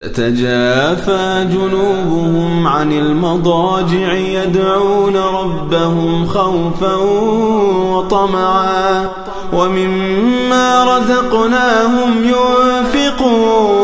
تتجافى جنوبهم عن المضاجع يدعون ربهم خوفا وطمعا ومما رزقناهم ينفقون